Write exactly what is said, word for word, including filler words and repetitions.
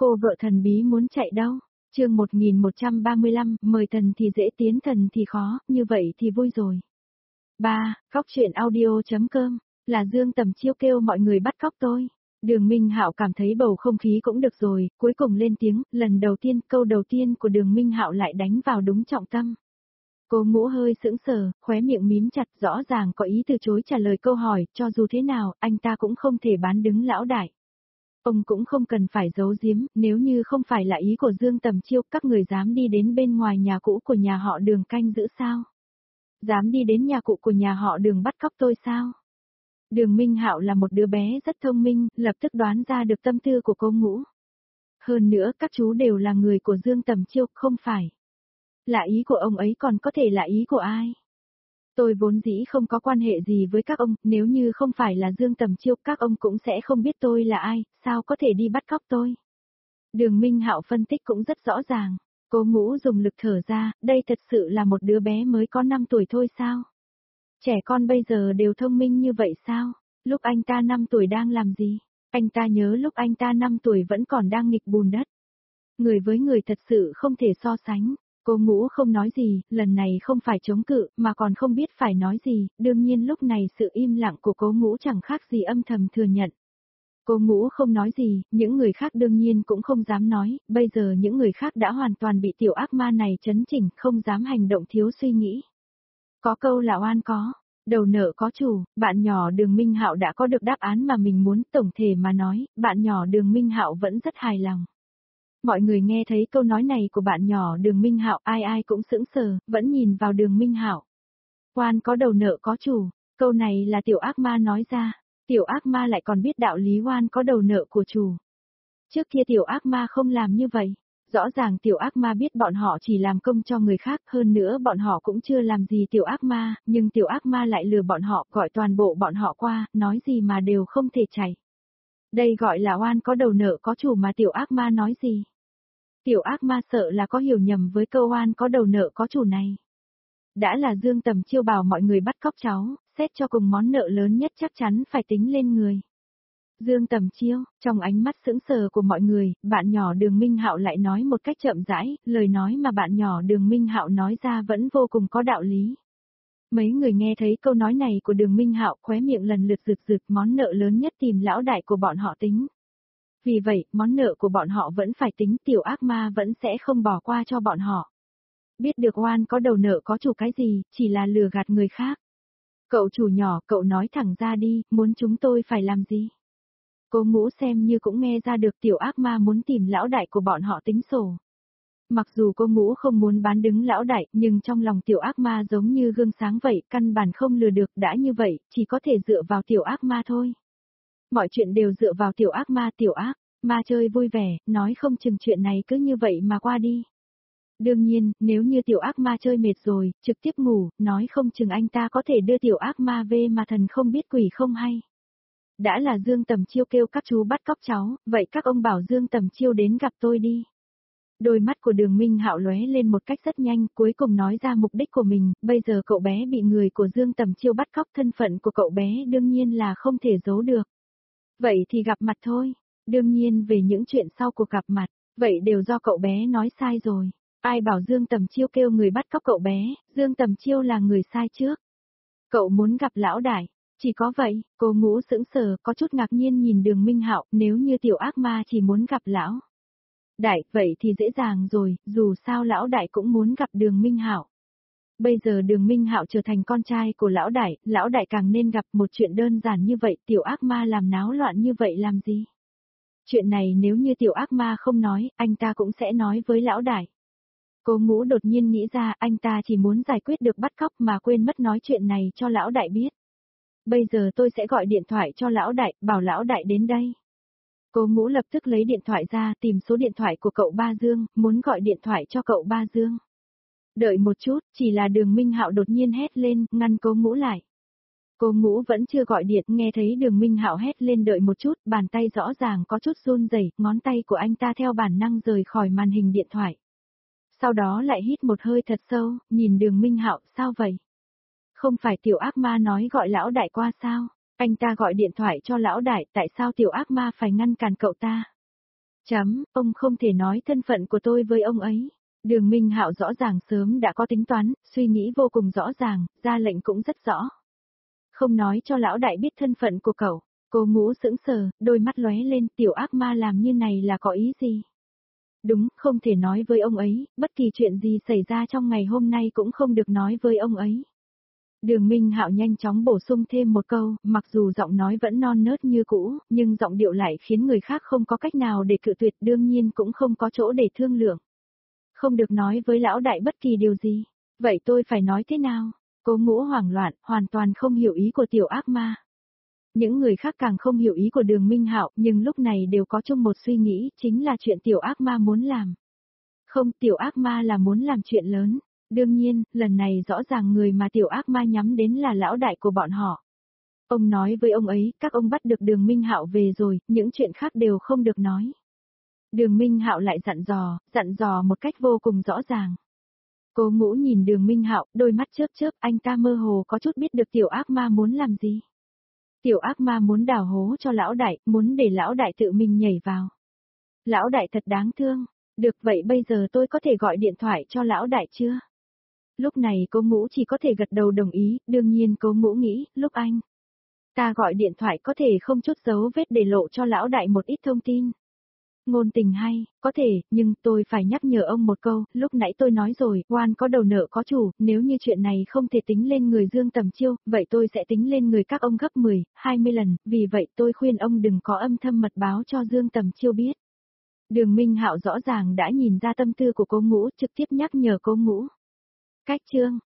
Cô vợ thần bí muốn chạy đâu? Chương một nghìn một trăm ba mươi lăm, mời thần thì dễ tiến thần thì khó, như vậy thì vui rồi. ba. Cóc truyện audio chấm com, là Dương Tầm Chiêu kêu mọi người bắt cóc tôi. Đường Minh Hạo cảm thấy bầu không khí cũng được rồi, cuối cùng lên tiếng, lần đầu tiên, câu đầu tiên của Đường Minh Hạo lại đánh vào đúng trọng tâm. Cô Ngũ hơi sững sờ, khóe miệng mím chặt, rõ ràng có ý từ chối trả lời câu hỏi, cho dù thế nào, anh ta cũng không thể bán đứng lão đại. Ông cũng không cần phải giấu giếm, nếu như không phải là ý của Dương Tầm Chiêu, các người dám đi đến bên ngoài nhà cũ của nhà họ Đường canh giữ sao? Dám đi đến nhà cụ của nhà họ Đường bắt cóc tôi sao? Đường Minh Hạo là một đứa bé rất thông minh, lập tức đoán ra được tâm tư của cô Ngũ. Hơn nữa các chú đều là người của Dương Tầm Chiêu, không phải. Là ý của ông ấy còn có thể là ý của ai? Tôi vốn dĩ không có quan hệ gì với các ông, nếu như không phải là Dương Tầm Chiêu, các ông cũng sẽ không biết tôi là ai, sao có thể đi bắt cóc tôi? Đường Minh Hạo phân tích cũng rất rõ ràng. Cô Ngũ dùng lực thở ra, đây thật sự là một đứa bé mới có năm tuổi thôi sao? Trẻ con bây giờ đều thông minh như vậy sao? Lúc anh ta năm tuổi đang làm gì? Anh ta nhớ lúc anh ta năm tuổi vẫn còn đang nghịch bùn đất. Người với người thật sự không thể so sánh. Cô Ngũ không nói gì, lần này không phải chống cự, mà còn không biết phải nói gì, đương nhiên lúc này sự im lặng của cô Ngũ chẳng khác gì âm thầm thừa nhận. Cô Ngũ không nói gì, những người khác đương nhiên cũng không dám nói, bây giờ những người khác đã hoàn toàn bị tiểu ác ma này chấn chỉnh, không dám hành động thiếu suy nghĩ. Có câu là oan có, đầu nợ có chủ, bạn nhỏ Đường Minh Hạo đã có được đáp án mà mình muốn, tổng thể mà nói, bạn nhỏ Đường Minh Hạo vẫn rất hài lòng. Mọi người nghe thấy câu nói này của bạn nhỏ Đường Minh Hạo, ai ai cũng sững sờ, vẫn nhìn vào Đường Minh Hạo. Oan có đầu nợ có chủ, câu này là tiểu ác ma nói ra, tiểu ác ma lại còn biết đạo lý oan có đầu nợ của chủ. Trước kia tiểu ác ma không làm như vậy, rõ ràng tiểu ác ma biết bọn họ chỉ làm công cho người khác, hơn nữa bọn họ cũng chưa làm gì tiểu ác ma, nhưng tiểu ác ma lại lừa bọn họ, gọi toàn bộ bọn họ qua, nói gì mà đều không thể chạy. Đây gọi là oan có đầu nợ có chủ mà tiểu ác ma nói gì? Tiểu ác ma sợ là có hiểu nhầm với câu oan có đầu nợ có chủ này. Đã là Dương Tầm Chiêu bảo mọi người bắt cóc cháu, xét cho cùng món nợ lớn nhất chắc chắn phải tính lên người. Dương Tầm Chiêu, trong ánh mắt sững sờ của mọi người, bạn nhỏ Đường Minh Hạo lại nói một cách chậm rãi, lời nói mà bạn nhỏ Đường Minh Hạo nói ra vẫn vô cùng có đạo lý. Mấy người nghe thấy câu nói này của Đường Minh Hạo, khóe miệng lần lượt rực rực, món nợ lớn nhất tìm lão đại của bọn họ tính. Vì vậy, món nợ của bọn họ vẫn phải tính, tiểu ác ma vẫn sẽ không bỏ qua cho bọn họ. Biết được oan có đầu nợ có chủ cái gì, chỉ là lừa gạt người khác. Cậu chủ nhỏ, cậu nói thẳng ra đi, muốn chúng tôi phải làm gì? Cô Ngũ xem như cũng nghe ra được tiểu ác ma muốn tìm lão đại của bọn họ tính sổ. Mặc dù cô Ngũ không muốn bán đứng lão đại, nhưng trong lòng tiểu ác ma giống như gương sáng vậy, căn bản không lừa được, đã như vậy, chỉ có thể dựa vào tiểu ác ma thôi. Mọi chuyện đều dựa vào tiểu ác ma, tiểu ác ma chơi vui vẻ, nói không chừng chuyện này cứ như vậy mà qua đi. Đương nhiên, nếu như tiểu ác ma chơi mệt rồi, trực tiếp ngủ, nói không chừng anh ta có thể đưa tiểu ác ma về mà thần không biết quỷ không hay. Đã là Dương Tầm Chiêu kêu các chú bắt cóc cháu, vậy các ông bảo Dương Tầm Chiêu đến gặp tôi đi. Đôi mắt của Đường Minh Hạo lóe lên một cách rất nhanh, cuối cùng nói ra mục đích của mình, bây giờ cậu bé bị người của Dương Tầm Chiêu bắt cóc, thân phận của cậu bé đương nhiên là không thể giấu được. Vậy thì gặp mặt thôi, đương nhiên về những chuyện sau cuộc gặp mặt, vậy đều do cậu bé nói sai rồi. Ai bảo Dương Tầm Chiêu kêu người bắt cóc cậu bé, Dương Tầm Chiêu là người sai trước. Cậu muốn gặp lão đại, chỉ có vậy, cô Ngũ sững sờ, có chút ngạc nhiên nhìn Đường Minh Hạo, nếu như tiểu ác ma chỉ muốn gặp lão đại, vậy thì dễ dàng rồi, dù sao lão đại cũng muốn gặp Đường Minh Hạo. Bây giờ Đường Minh Hạo trở thành con trai của lão đại, lão đại càng nên gặp, một chuyện đơn giản như vậy, tiểu ác ma làm náo loạn như vậy làm gì? Chuyện này nếu như tiểu ác ma không nói, anh ta cũng sẽ nói với lão đại. Cô Ngũ đột nhiên nghĩ ra anh ta chỉ muốn giải quyết được bắt cóc mà quên mất nói chuyện này cho lão đại biết. Bây giờ tôi sẽ gọi điện thoại cho lão đại, bảo lão đại đến đây. Cô Ngũ lập tức lấy điện thoại ra, tìm số điện thoại của cậu Ba Dương, muốn gọi điện thoại cho cậu Ba Dương. Đợi một chút, chỉ là Đường Minh Hạo đột nhiên hét lên, ngăn cô Ngũ lại. Cô Ngũ vẫn chưa gọi điện, nghe thấy Đường Minh Hạo hét lên đợi một chút, bàn tay rõ ràng có chút run rẩy, ngón tay của anh ta theo bản năng rời khỏi màn hình điện thoại. Sau đó lại hít một hơi thật sâu, nhìn Đường Minh Hạo, sao vậy? Không phải tiểu ác ma nói gọi lão đại qua sao? Anh ta gọi điện thoại cho lão đại, tại sao tiểu ác ma phải ngăn cản cậu ta? Chấm, ông không thể nói thân phận của tôi với ông ấy. Đường Minh Hạo rõ ràng sớm đã có tính toán, suy nghĩ vô cùng rõ ràng, ra lệnh cũng rất rõ. Không nói cho lão đại biết thân phận của cậu. Cô Ngũ sững sờ, đôi mắt lóe lên, tiểu ác ma làm như này là có ý gì? Đúng, không thể nói với ông ấy, bất kỳ chuyện gì xảy ra trong ngày hôm nay cũng không được nói với ông ấy. Đường Minh Hạo nhanh chóng bổ sung thêm một câu, mặc dù giọng nói vẫn non nớt như cũ, nhưng giọng điệu lại khiến người khác không có cách nào để cự tuyệt, đương nhiên cũng không có chỗ để thương lượng. Không được nói với lão đại bất kỳ điều gì. Vậy tôi phải nói thế nào? Cố Ngũ hoảng loạn, hoàn toàn không hiểu ý của tiểu ác ma. Những người khác càng không hiểu ý của Đường Minh Hạo, nhưng lúc này đều có chung một suy nghĩ, chính là chuyện tiểu ác ma muốn làm. Không, tiểu ác ma là muốn làm chuyện lớn. Đương nhiên, lần này rõ ràng người mà tiểu ác ma nhắm đến là lão đại của bọn họ. Ông nói với ông ấy, các ông bắt được Đường Minh Hạo về rồi, những chuyện khác đều không được nói. Đường Minh Hạo lại dặn dò, dặn dò một cách vô cùng rõ ràng. Cố Ngũ nhìn Đường Minh Hạo, đôi mắt chớp chớp, anh ta mơ hồ có chút biết được tiểu ác ma muốn làm gì. Tiểu ác ma muốn đào hố cho lão đại, muốn để lão đại tự mình nhảy vào. Lão đại thật đáng thương. Được vậy bây giờ tôi có thể gọi điện thoại cho lão đại chưa? Lúc này Cố Ngũ chỉ có thể gật đầu đồng ý, đương nhiên Cố Ngũ nghĩ, lúc anh ta gọi điện thoại có thể không chút dấu vết để lộ cho lão đại một ít thông tin. Ngôn tình hay, có thể, nhưng tôi phải nhắc nhở ông một câu, lúc nãy tôi nói rồi, oan có đầu nợ có chủ, nếu như chuyện này không thể tính lên người Dương Tầm Chiêu, vậy tôi sẽ tính lên người các ông gấp mười, hai mươi lần, vì vậy tôi khuyên ông đừng có âm thầm mật báo cho Dương Tầm Chiêu biết. Đường Minh Hạo rõ ràng đã nhìn ra tâm tư của Cố Ngũ, trực tiếp nhắc nhở Cố Ngũ. Cách chương